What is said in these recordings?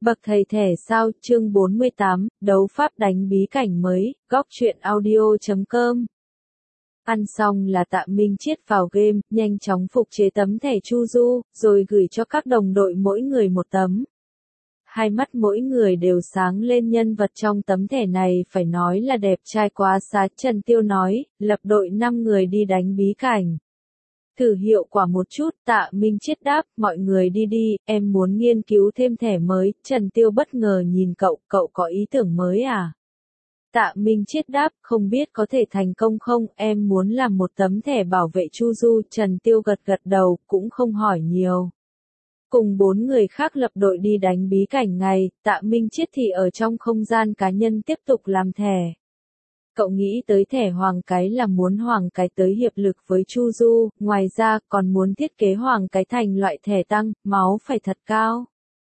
Bậc thầy thẻ sao, chương 48, đấu pháp đánh bí cảnh mới, góc truyện audio.com. Ăn xong là Tạ Minh Chiết vào game, nhanh chóng phục chế tấm thẻ Chu Du, rồi gửi cho các đồng đội mỗi người một tấm. Hai mắt mỗi người đều sáng lên, nhân vật trong tấm thẻ này phải nói là đẹp trai quá xá. Trần Tiêu nói, lập đội 5 người đi đánh bí cảnh. Thử hiệu quả một chút, Tạ Minh Chiết đáp, mọi người đi đi, em muốn nghiên cứu thêm thẻ mới. Trần Tiêu bất ngờ nhìn cậu, cậu có ý tưởng mới à? Tạ Minh Chiết đáp, không biết có thể thành công không, em muốn làm một tấm thẻ bảo vệ Chu Du. Trần Tiêu gật gật đầu, cũng không hỏi nhiều. Cùng 4 người khác lập đội đi đánh bí cảnh ngày, Tạ Minh Chiết thì ở trong không gian cá nhân tiếp tục làm thẻ. Cậu nghĩ tới thẻ Hoàng Cái là muốn Hoàng Cái tới hiệp lực với Chu Du, ngoài ra còn muốn thiết kế Hoàng Cái thành loại thẻ tăng, máu phải thật cao.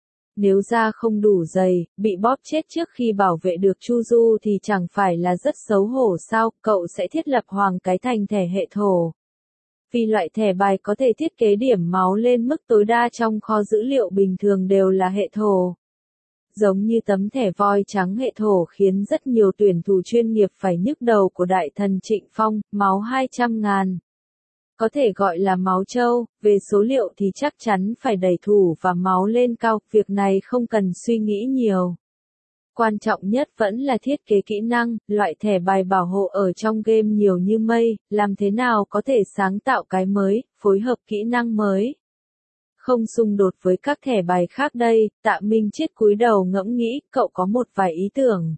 Nếu da không đủ dày, bị bóp chết trước khi bảo vệ được Chu Du thì chẳng phải là rất xấu hổ sao, cậu sẽ thiết lập Hoàng Cái thành thẻ hệ thổ. Vì loại thẻ bài có thể thiết kế điểm máu lên mức tối đa trong kho dữ liệu bình thường đều là hệ thổ. Giống như tấm thẻ voi trắng hệ thổ khiến rất nhiều tuyển thủ chuyên nghiệp phải nhức đầu của đại thần Trịnh Phong, máu 200.000. Có thể gọi là máu trâu, về số liệu thì chắc chắn phải đẩy thủ và máu lên cao, việc này không cần suy nghĩ nhiều. Quan trọng nhất vẫn là thiết kế kỹ năng, loại thẻ bài bảo hộ ở trong game nhiều như mây, làm thế nào có thể sáng tạo cái mới, phối hợp kỹ năng mới. Không xung đột với các thẻ bài khác đây, Tạ Minh Chiết cúi đầu ngẫm nghĩ, cậu có một vài ý tưởng.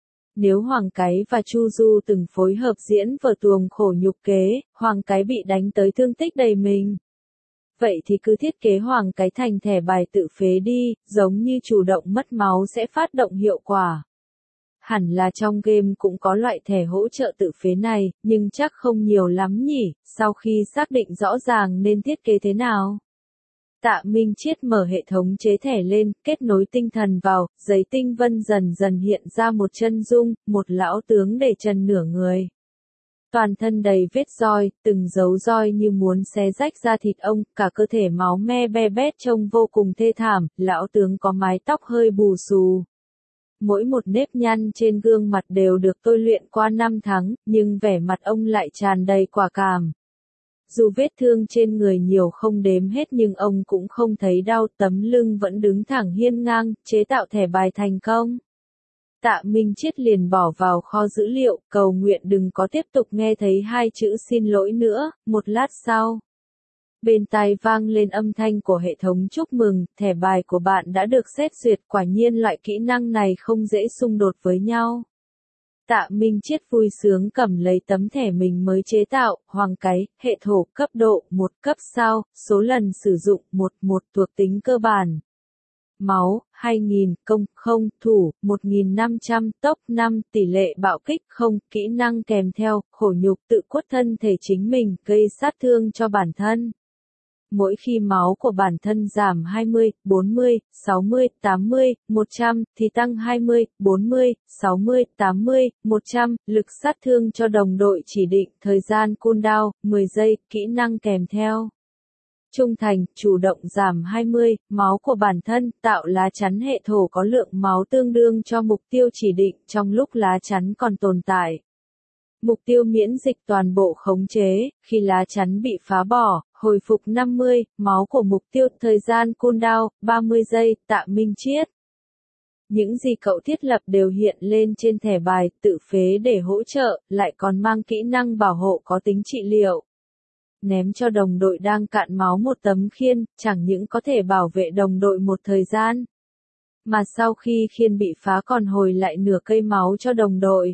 Nếu Hoàng Cái và Chu Du từng phối hợp diễn vở tuồng khổ nhục kế, Hoàng Cái bị đánh tới thương tích đầy mình. Vậy thì cứ thiết kế Hoàng Cái thành thẻ bài tự phế đi, giống như chủ động mất máu sẽ phát động hiệu quả. Hẳn là trong game cũng có loại thẻ hỗ trợ tự phế này, nhưng chắc không nhiều lắm nhỉ, sau khi xác định rõ ràng nên thiết kế thế nào. Tạ Minh Chiết mở hệ thống chế thẻ lên, kết nối tinh thần vào, giấy tinh vân dần dần hiện ra một chân dung, một lão tướng để trần nửa người. Toàn thân đầy vết roi, từng dấu roi như muốn xé rách da thịt ông, cả cơ thể máu me be bét trông vô cùng thê thảm, lão tướng có mái tóc hơi bù xù. Mỗi một nếp nhăn trên gương mặt đều được tôi luyện qua 5 tháng, nhưng vẻ mặt ông lại tràn đầy quả cảm. Dù vết thương trên người nhiều không đếm hết nhưng ông cũng không thấy đau, tấm lưng vẫn đứng thẳng hiên ngang, chế tạo thẻ bài thành công. Tạ Minh Chiết liền bỏ vào kho dữ liệu, cầu nguyện đừng có tiếp tục nghe thấy hai chữ xin lỗi nữa. Một lát sau, bên tai vang lên âm thanh của hệ thống chúc mừng, thẻ bài của bạn đã được xét duyệt, quả nhiên loại kỹ năng này không dễ xung đột với nhau. Tạ Minh Chiết vui sướng cầm lấy tấm thẻ mình mới chế tạo, Hoàng Cái, hệ thổ, cấp độ 1, cấp sao, số lần sử dụng 1 thuộc tính cơ bản. Máu, 2000, công, 0, thủ, 1500, tốc 5, tỷ lệ bạo kích 0, kỹ năng kèm theo, khổ nhục tự quất thân thể chính mình, gây sát thương cho bản thân. Mỗi khi máu của bản thân giảm 20, 40, 60, 80, 100, thì tăng 20, 40, 60, 80, 100, lực sát thương cho đồng đội chỉ định, thời gian cooldown, 10 giây, kỹ năng kèm theo. Trung thành, chủ động giảm 20, máu của bản thân, tạo lá chắn hệ thổ có lượng máu tương đương cho mục tiêu chỉ định trong lúc lá chắn còn tồn tại. Mục tiêu miễn dịch toàn bộ khống chế, khi lá chắn bị phá bỏ, hồi phục 50, máu của mục tiêu, thời gian cooldown, 30 giây, Tạ Minh Chiết. Những gì cậu thiết lập đều hiện lên trên thẻ bài, tự phế để hỗ trợ, lại còn mang kỹ năng bảo hộ có tính trị liệu. Ném cho đồng đội đang cạn máu một tấm khiên, chẳng những có thể bảo vệ đồng đội một thời gian, mà sau khi khiên bị phá còn hồi lại nửa cây máu cho đồng đội.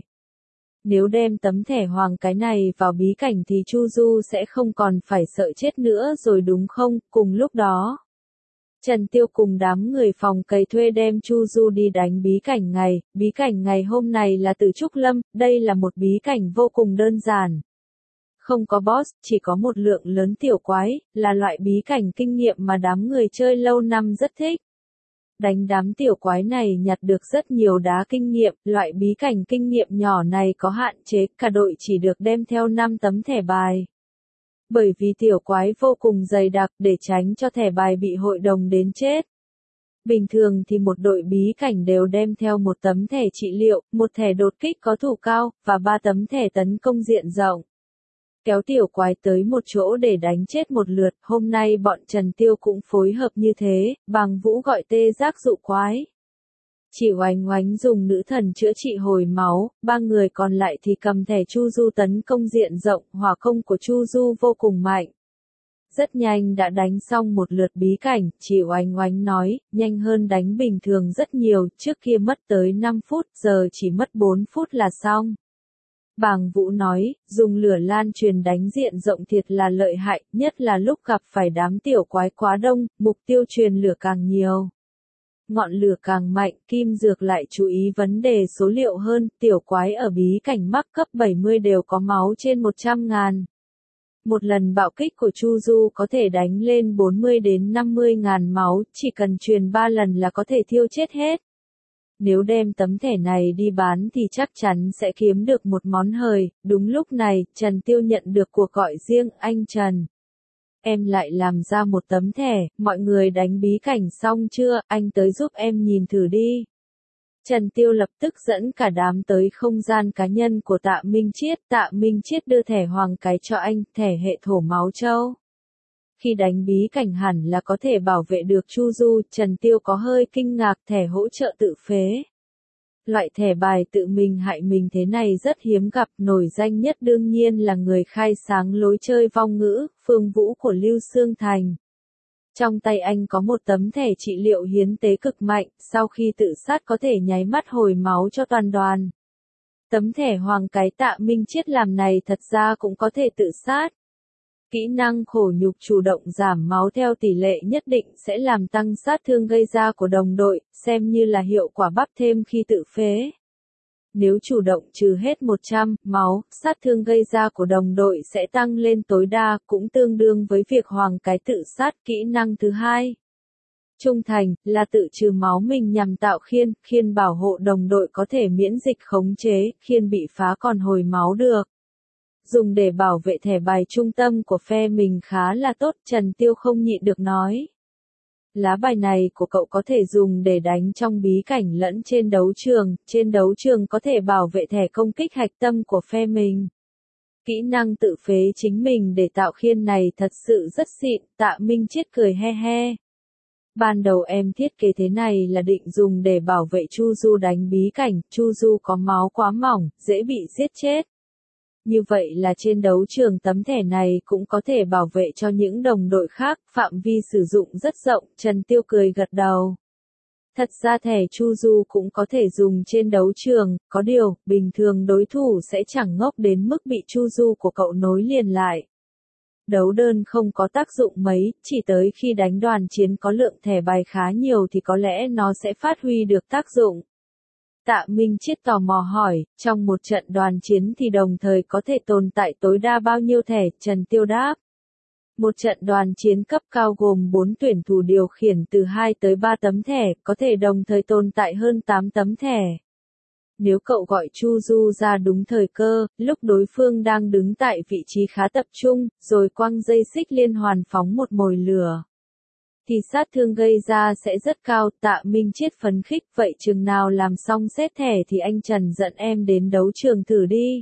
Nếu đem tấm thẻ Hoàng Cái này vào bí cảnh thì Chu Du sẽ không còn phải sợ chết nữa rồi đúng không? Cùng lúc đó, Trần Tiêu cùng đám người phòng cày thuê đem Chu Du đi đánh bí cảnh ngày hôm này là Tử Trúc Lâm, đây là một bí cảnh vô cùng đơn giản. Không có boss, chỉ có một lượng lớn tiểu quái, là loại bí cảnh kinh nghiệm mà đám người chơi lâu năm rất thích. Đánh đám tiểu quái này nhặt được rất nhiều đá kinh nghiệm, loại bí cảnh kinh nghiệm nhỏ này có hạn chế, cả đội chỉ được đem theo 5 tấm thẻ bài. Bởi vì tiểu quái vô cùng dày đặc để tránh cho thẻ bài bị hội đồng đến chết. Bình thường thì một đội bí cảnh đều đem theo một tấm thẻ trị liệu, một thẻ đột kích có thủ cao, và 3 tấm thẻ tấn công diện rộng. Kéo tiểu quái tới một chỗ để đánh chết một lượt, hôm nay bọn Trần Tiêu cũng phối hợp như thế, Bàng Vũ gọi tê giác dụ quái. Chỉ Oánh Oánh dùng nữ thần chữa trị hồi máu, 3 người còn lại thì cầm thẻ Chu Du tấn công diện rộng, hỏa công của Chu Du vô cùng mạnh. Rất nhanh đã đánh xong một lượt bí cảnh, chị Oánh Oánh nói, nhanh hơn đánh bình thường rất nhiều, trước kia mất tới 5 phút, giờ chỉ mất 4 phút là xong. Bàng Vũ nói, dùng lửa lan truyền đánh diện rộng thiệt là lợi hại, nhất là lúc gặp phải đám tiểu quái quá đông, mục tiêu truyền lửa càng nhiều. Ngọn lửa càng mạnh, Kim Dược lại chú ý vấn đề số liệu hơn, tiểu quái ở bí cảnh mắc cấp 70 đều có máu trên 100.000. Một lần bạo kích của Chu Du có thể đánh lên 40 đến 50.000 máu, chỉ cần truyền 3 lần là có thể thiêu chết hết. Nếu đem tấm thẻ này đi bán thì chắc chắn sẽ kiếm được một món hời. Đúng lúc này, Trần Tiêu nhận được cuộc gọi riêng, anh Trần. Em lại làm ra một tấm thẻ, mọi người đánh bí cảnh xong chưa, anh tới giúp em nhìn thử đi. Trần Tiêu lập tức dẫn cả đám tới không gian cá nhân của Tạ Minh Chiết đưa thẻ hoàng cái cho anh, thẻ hệ thổ máu châu. Khi đánh bí cảnh hẳn là có thể bảo vệ được Chu Du, Trần Tiêu có hơi kinh ngạc, thẻ hỗ trợ tự phế. Loại thẻ bài tự mình hại mình thế này rất hiếm gặp, nổi danh nhất đương nhiên là người khai sáng lối chơi vong ngữ, Phương Vũ của Lưu Xương Thành. Trong tay anh có một tấm thẻ trị liệu hiến tế cực mạnh, sau khi tự sát có thể nháy mắt hồi máu cho toàn đoàn. Tấm thẻ hoàng cái Tạ Minh Chiết làm này thật ra cũng có thể tự sát. Kỹ năng khổ nhục chủ động giảm máu theo tỷ lệ nhất định sẽ làm tăng sát thương gây ra của đồng đội, xem như là hiệu quả bắp thêm khi tự phế. Nếu chủ động trừ hết 100 máu, sát thương gây ra của đồng đội sẽ tăng lên tối đa, cũng tương đương với việc hoàng cái tự sát. Kỹ năng thứ hai, trung thành, là tự trừ máu mình nhằm tạo khiên bảo hộ đồng đội có thể miễn dịch khống chế, khiên bị phá còn hồi máu được. Dùng để bảo vệ thẻ bài trung tâm của phe mình khá là tốt, Trần Tiêu không nhịn được nói. Lá bài này của cậu có thể dùng để đánh trong bí cảnh lẫn trên đấu trường có thể bảo vệ thẻ công kích hạch tâm của phe mình. Kỹ năng tự phế chính mình để tạo khiên này thật sự rất xịn, Tạ Minh Chiết cười he he. Ban đầu em thiết kế thế này là định dùng để bảo vệ Chu Du đánh bí cảnh, Chu Du có máu quá mỏng, dễ bị giết chết. Như vậy là trên đấu trường tấm thẻ này cũng có thể bảo vệ cho những đồng đội khác, phạm vi sử dụng rất rộng, Trần Tiêu cười gật đầu. Thật ra thẻ Chu Du cũng có thể dùng trên đấu trường, có điều, bình thường đối thủ sẽ chẳng ngốc đến mức bị Chu Du của cậu nối liền lại. Đấu đơn không có tác dụng mấy, chỉ tới khi đánh đoàn chiến có lượng thẻ bài khá nhiều thì có lẽ nó sẽ phát huy được tác dụng. Tạ Minh Chiết tò mò hỏi, trong một trận đoàn chiến thì đồng thời có thể tồn tại tối đa bao nhiêu thẻ, Trần Tiêu đáp. Một trận đoàn chiến cấp cao gồm 4 tuyển thủ điều khiển từ 2 tới 3 tấm thẻ, có thể đồng thời tồn tại hơn 8 tấm thẻ. Nếu cậu gọi Chu Du ra đúng thời cơ, lúc đối phương đang đứng tại vị trí khá tập trung, rồi quăng dây xích liên hoàn phóng một mồi lửa, thì sát thương gây ra sẽ rất cao. Tạ Minh Chiết phấn khích, vậy chừng nào làm xong xét thẻ thì anh Trần dẫn em đến đấu trường thử đi.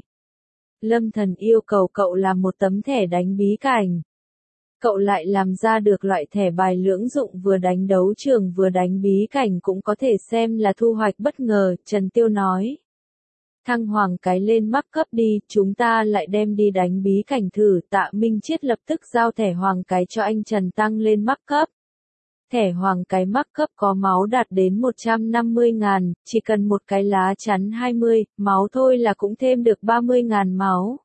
Lâm Thần yêu cầu cậu làm một tấm thẻ đánh bí cảnh. Cậu lại làm ra được loại thẻ bài lưỡng dụng vừa đánh đấu trường vừa đánh bí cảnh cũng có thể xem là thu hoạch bất ngờ, Trần Tiêu nói. Thăng hoàng cái lên mắc cấp đi, chúng ta lại đem đi đánh bí cảnh thử. Tạ Minh Chiết lập tức giao thẻ hoàng cái cho anh Trần tăng lên mắc cấp. Thẻ hoàng cái mắc cấp có máu đạt đến 150.000, chỉ cần một cái lá chắn 20 máu thôi là cũng thêm được 30.000 máu.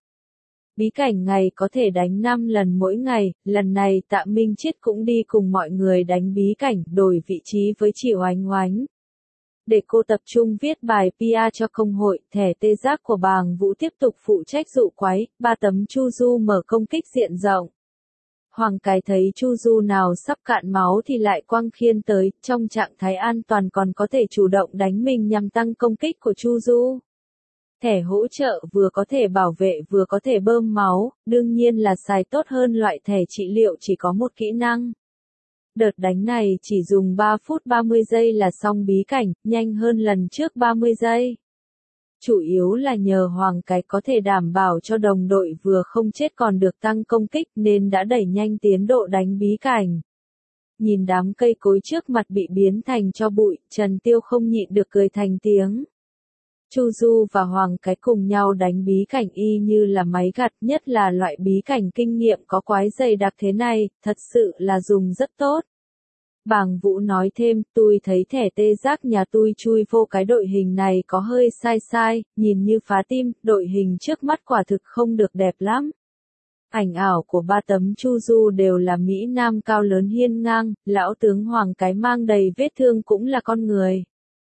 Bí cảnh ngày có thể đánh 5 lần mỗi ngày, lần này Tạ Minh Chiết cũng đi cùng mọi người đánh bí cảnh, đổi vị trí với chị Oánh Oánh. Để cô tập trung viết bài PR cho công hội, thẻ tê giác của Bàng Vũ tiếp tục phụ trách dụ quái, 3 tấm Chu Du mở công kích diện rộng. Hoàng cái thấy Chu Du nào sắp cạn máu thì lại quăng khiên tới, trong trạng thái an toàn còn có thể chủ động đánh mình nhằm tăng công kích của Chu Du. Thẻ hỗ trợ vừa có thể bảo vệ vừa có thể bơm máu, đương nhiên là xài tốt hơn loại thẻ trị liệu chỉ có một kỹ năng. Đợt đánh này chỉ dùng 3 phút 30 giây là xong bí cảnh, nhanh hơn lần trước 30 giây. Chủ yếu là nhờ Hoàng cái có thể đảm bảo cho đồng đội vừa không chết còn được tăng công kích nên đã đẩy nhanh tiến độ đánh bí cảnh. Nhìn đám cây cối trước mặt bị biến thành tro bụi, Trần Tiêu không nhịn được cười thành tiếng. Chu Du và Hoàng cái cùng nhau đánh bí cảnh y như là máy gặt, nhất là loại bí cảnh kinh nghiệm có quái dày đặc thế này, thật sự là dùng rất tốt. Bàng Vũ nói thêm, tôi thấy thẻ tê giác nhà tôi chui vô cái đội hình này có hơi sai, nhìn như phá tim, đội hình trước mắt quả thực không được đẹp lắm. Ảnh ảo của 3 tấm Chu Du đều là Mỹ Nam cao lớn hiên ngang, lão tướng Hoàng cái mang đầy vết thương cũng là con người.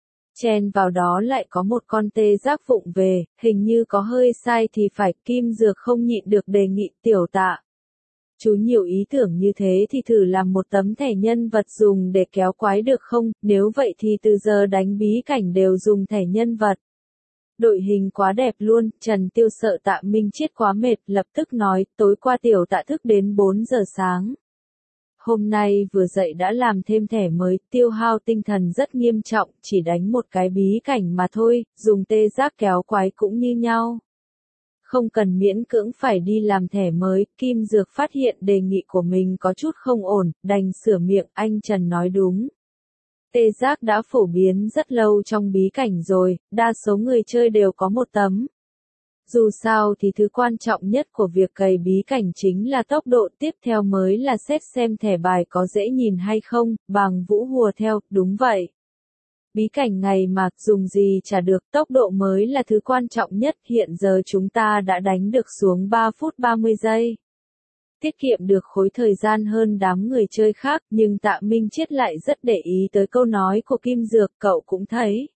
Chen vào đó lại có một con tê giác vụng về, hình như có hơi sai thì phải, Kim Dược không nhịn được đề nghị Tiểu Tạ. Chú nhiều ý tưởng như thế thì thử làm một tấm thẻ nhân vật dùng để kéo quái được không, nếu vậy thì từ giờ đánh bí cảnh đều dùng thẻ nhân vật. Đội hình quá đẹp luôn, Trần Tiêu sợ Tạ Minh Chiết quá mệt, lập tức nói, tối qua Tiểu Tạ thức đến 4 giờ sáng. Hôm nay vừa dậy đã làm thêm thẻ mới, tiêu hao tinh thần rất nghiêm trọng, chỉ đánh một cái bí cảnh mà thôi, dùng tê giác kéo quái cũng như nhau. Không cần miễn cưỡng phải đi làm thẻ mới, Kim Dược phát hiện đề nghị của mình có chút không ổn, đành sửa miệng, anh Trần nói đúng. Tê giác đã phổ biến rất lâu trong bí cảnh rồi, đa số người chơi đều có một tấm. Dù sao thì thứ quan trọng nhất của việc cày bí cảnh chính là tốc độ, tiếp theo mới là xét xem thẻ bài có dễ nhìn hay không, Bàng Vũ hùa theo, đúng vậy. Bí cảnh ngày mà, dùng gì chả được, tốc độ mới là thứ quan trọng nhất, hiện giờ chúng ta đã đánh được xuống 3 phút 30 giây. Tiết kiệm được khối thời gian hơn đám người chơi khác, nhưng Tạ Minh Chiết lại rất để ý tới câu nói của Kim Dược, cậu cũng thấy.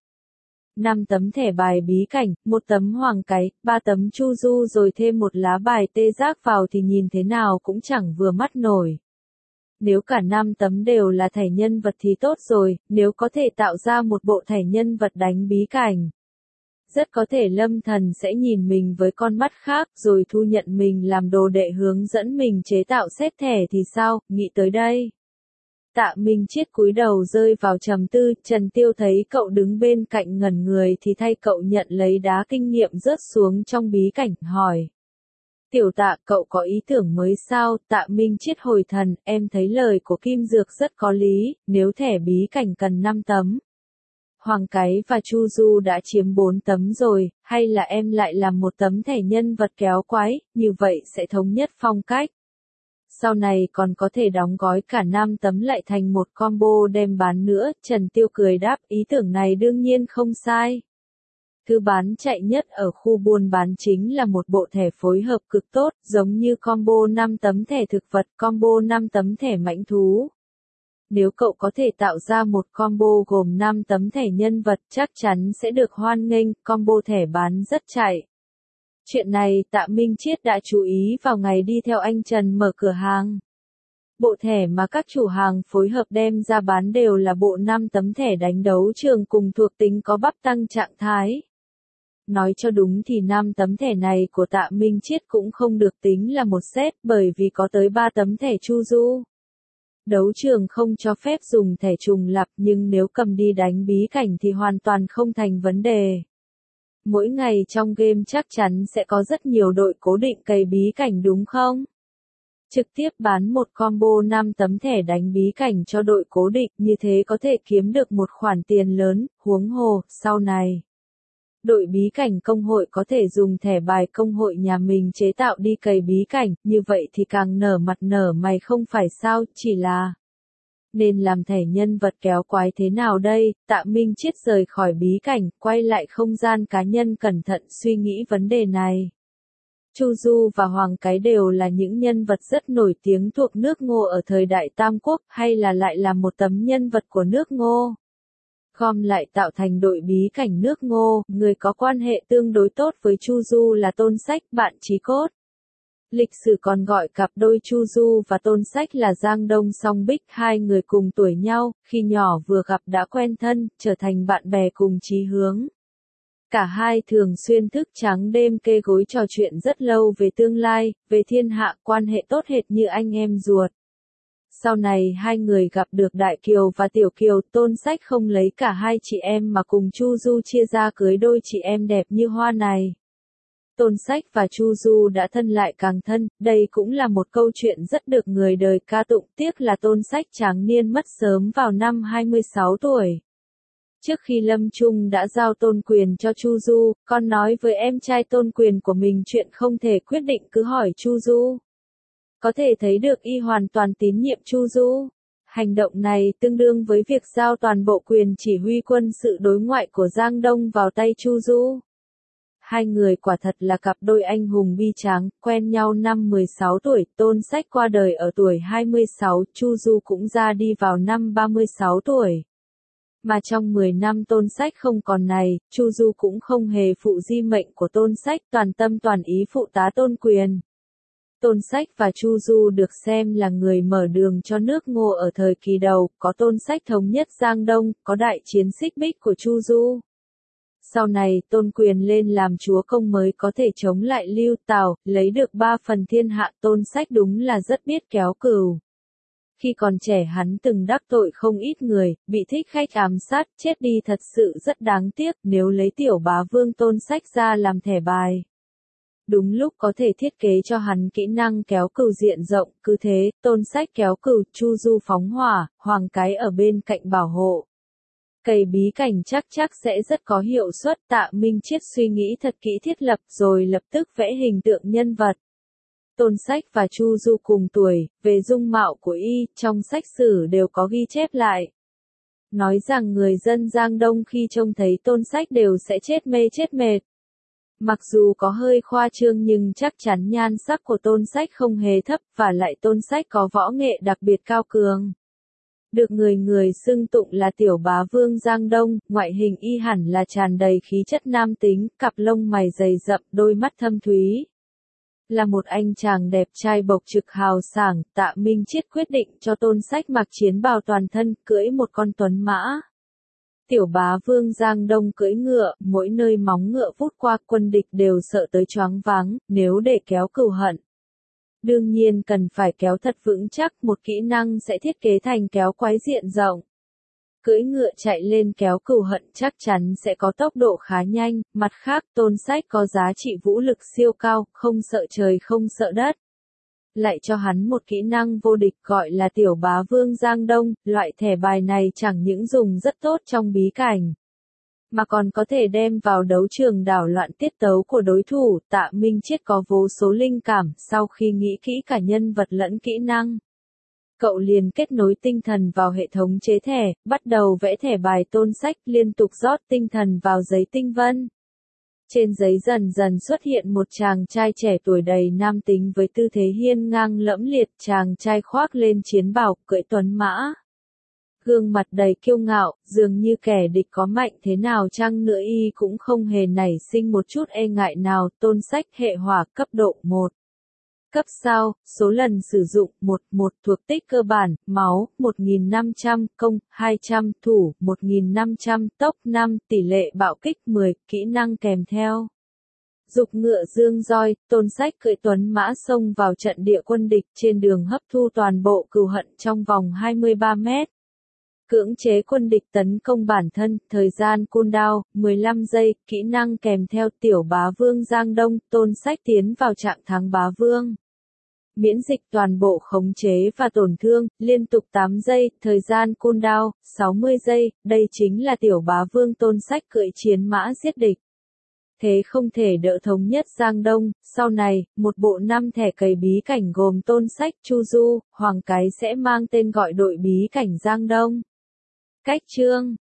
5 tấm thẻ bài bí cảnh, 1 tấm Hoàng cái, 3 tấm Chu Du rồi thêm một lá bài tê giác vào thì nhìn thế nào cũng chẳng vừa mắt nổi. Nếu cả 5 tấm đều là thẻ nhân vật thì tốt rồi, nếu có thể tạo ra một bộ thẻ nhân vật đánh bí cảnh. Rất có thể Lâm Thần sẽ nhìn mình với con mắt khác rồi thu nhận mình làm đồ đệ hướng dẫn mình chế tạo set thẻ thì sao, nghĩ tới đây. Tạ Minh Chiết cúi đầu rơi vào trầm tư, Trần Tiêu thấy cậu đứng bên cạnh ngẩn người thì thay cậu nhận lấy đá kinh nghiệm rớt xuống trong bí cảnh, hỏi. Tiểu Tạ, cậu có ý tưởng mới sao? Tạ Minh Chiết hồi thần, em thấy lời của Kim Dược rất có lý, nếu thẻ bí cảnh cần 5 tấm. Hoàng cái và Chu Du đã chiếm 4 tấm rồi, hay là em lại làm một tấm thẻ nhân vật kéo quái, như vậy sẽ thống nhất phong cách. Sau này còn có thể đóng gói cả 5 tấm lại thành một combo đem bán nữa, Trần Tiêu cười đáp, ý tưởng này đương nhiên không sai. Thứ bán chạy nhất ở khu buôn bán chính là một bộ thẻ phối hợp cực tốt, giống như combo 5 tấm thẻ thực vật, combo 5 tấm thẻ mãnh thú. Nếu cậu có thể tạo ra một combo gồm 5 tấm thẻ nhân vật chắc chắn sẽ được hoan nghênh, combo thẻ bán rất chạy. Chuyện này Tạ Minh Chiết đã chú ý vào ngày đi theo anh Trần mở cửa hàng. Bộ thẻ mà các chủ hàng phối hợp đem ra bán đều là bộ 5 tấm thẻ đánh đấu trường cùng thuộc tính có bắp tăng trạng thái. Nói cho đúng thì 5 tấm thẻ này của Tạ Minh Chiết cũng không được tính là một set bởi vì có tới 3 tấm thẻ Chu Du. Đấu trường không cho phép dùng thẻ trùng lặp nhưng nếu cầm đi đánh bí cảnh thì hoàn toàn không thành vấn đề. Mỗi ngày trong game chắc chắn sẽ có rất nhiều đội cố định cày bí cảnh đúng không? Trực tiếp bán một combo 5 tấm thẻ đánh bí cảnh cho đội cố định như thế có thể kiếm được một khoản tiền lớn, huống hồ, sau này. Đội bí cảnh công hội có thể dùng thẻ bài công hội nhà mình chế tạo đi cày bí cảnh, như vậy thì càng nở mặt nở mày không phải sao, chỉ là... Nên làm thẻ nhân vật kéo quái thế nào đây? Tạ Minh Chiết rời khỏi bí cảnh, quay lại không gian cá nhân cẩn thận suy nghĩ vấn đề này. Chu Du và Hoàng cái đều là những nhân vật rất nổi tiếng thuộc nước Ngô ở thời đại Tam Quốc, hay là lại là một tấm nhân vật của nước Ngô. Gom lại tạo thành đội bí cảnh nước Ngô, người có quan hệ tương đối tốt với Chu Du là Tôn Sách, bạn chí cốt. Lịch sử còn gọi cặp đôi Chu Du và Tôn Sách là Giang Đông Song Bích, hai người cùng tuổi nhau, khi nhỏ vừa gặp đã quen thân, trở thành bạn bè cùng chí hướng. Cả hai thường xuyên thức trắng đêm kê gối trò chuyện rất lâu về tương lai, về thiên hạ, quan hệ tốt hệt như anh em ruột. Sau này hai người gặp được Đại Kiều và Tiểu Kiều, Tôn Sách không lấy cả hai chị em mà cùng Chu Du chia ra cưới đôi chị em đẹp như hoa này. Tôn Sách và Chu Du đã thân lại càng thân, đây cũng là một câu chuyện rất được người đời ca tụng, tiếc là Tôn Sách tráng niên mất sớm vào năm 26 tuổi. Trước khi lâm chung đã giao Tôn Quyền cho Chu Du, con nói với em trai Tôn Quyền của mình chuyện không thể quyết định cứ hỏi Chu Du. Có thể thấy được y hoàn toàn tín nhiệm Chu Du. Hành động này tương đương với việc giao toàn bộ quyền chỉ huy quân sự đối ngoại của Giang Đông vào tay Chu Du. Hai người quả thật là cặp đôi anh hùng bi tráng, quen nhau năm 16 tuổi, Tôn Sách qua đời ở tuổi 26, Chu Du cũng ra đi vào năm 36 tuổi. Mà trong 10 năm Tôn Sách không còn này, Chu Du cũng không hề phụ di mệnh của Tôn Sách, toàn tâm toàn ý phụ tá Tôn Quyền. Tôn Sách và Chu Du được xem là người mở đường cho nước Ngô ở thời kỳ đầu, có Tôn Sách thống nhất Giang Đông, có đại chiến Xích Bích của Chu Du. Sau này Tôn Quyền lên làm chúa công mới có thể chống lại Lưu Tào, lấy được 3 phần thiên hạ. Tôn Sách đúng là rất biết kéo cừu. Khi còn trẻ hắn từng đắc tội không ít người, bị thích khách ám sát, chết đi thật sự rất đáng tiếc nếu lấy tiểu bá vương Tôn Sách ra làm thẻ bài. Đúng lúc có thể thiết kế cho hắn kỹ năng kéo cừu diện rộng, cứ thế, Tôn Sách kéo cừu, Chu Du phóng hỏa, Hoàng Cái ở bên cạnh bảo hộ. Cày bí cảnh chắc sẽ rất có hiệu suất. Tạ Minh Chiết suy nghĩ thật kỹ thiết lập rồi lập tức vẽ hình tượng nhân vật. Tôn Sách và Chu Du cùng tuổi, về dung mạo của y, trong sách sử đều có ghi chép lại. Nói rằng người dân Giang Đông khi trông thấy Tôn Sách đều sẽ chết mê chết mệt. Mặc dù có hơi khoa trương nhưng chắc chắn nhan sắc của Tôn Sách không hề thấp, và lại Tôn Sách có võ nghệ đặc biệt cao cường. Được người xưng tụng là tiểu bá vương Giang Đông, ngoại hình y hẳn là tràn đầy khí chất nam tính, cặp lông mày dày rậm, đôi mắt thâm thúy. Là một anh chàng đẹp trai bộc trực hào sảng, Tạ Minh Chiết quyết định cho Tôn Sách mặc chiến bào toàn thân, cưỡi một con tuấn mã. Tiểu bá vương Giang Đông cưỡi ngựa, mỗi nơi móng ngựa vút qua quân địch đều sợ tới choáng váng, nếu để kéo cừu hận. Đương nhiên cần phải kéo thật vững chắc, một kỹ năng sẽ thiết kế thành kéo quái diện rộng. Cưỡi ngựa chạy lên kéo cừu hận chắc chắn sẽ có tốc độ khá nhanh, mặt khác Tôn Sách có giá trị vũ lực siêu cao, không sợ trời không sợ đất. Lại cho hắn một kỹ năng vô địch gọi là tiểu bá vương Giang Đông, loại thẻ bài này chẳng những dùng rất tốt trong bí cảnh, mà còn có thể đem vào đấu trường đảo loạn tiết tấu của đối thủ. Tạ Minh Chiết có vô số linh cảm, sau khi nghĩ kỹ cả nhân vật lẫn kỹ năng. Cậu liền kết nối tinh thần vào hệ thống chế thẻ, bắt đầu vẽ thẻ bài Tôn Sách, liên tục rót tinh thần vào giấy tinh vân. Trên giấy dần dần xuất hiện một chàng trai trẻ tuổi đầy nam tính với tư thế hiên ngang lẫm liệt, chàng trai khoác lên chiến bào, cưỡi tuấn mã. Gương mặt đầy kiêu ngạo, dường như kẻ địch có mạnh thế nào chăng nữa y cũng không hề nảy sinh một chút e ngại nào. Tôn Sách hệ hỏa cấp độ 1. Cấp sao, số lần sử dụng 1 thuộc tích cơ bản, máu 1500, công 200, thủ 1500, tốc 5, tỷ lệ bạo kích 10, kỹ năng kèm theo. Dục ngựa dương roi, Tôn Sách cưỡi tuấn mã xông vào trận địa quân địch, trên đường hấp thu toàn bộ cừu hận trong vòng 23 mét. Cưỡng chế quân địch tấn công bản thân, thời gian cooldown 15 giây, kỹ năng kèm theo tiểu bá vương Giang Đông, Tôn Sách tiến vào trạng thái bá vương. Miễn dịch toàn bộ khống chế và tổn thương, liên tục 8 giây, thời gian cooldown 60 giây, đây chính là tiểu bá vương Tôn Sách cưỡi chiến mã giết địch. Thế không thể đỡ thống nhất Giang Đông. Sau này, một bộ 5 thẻ cày bí cảnh gồm Tôn Sách, Chu Du, Hoàng Cái sẽ mang tên gọi đội bí cảnh Giang Đông. Cách chương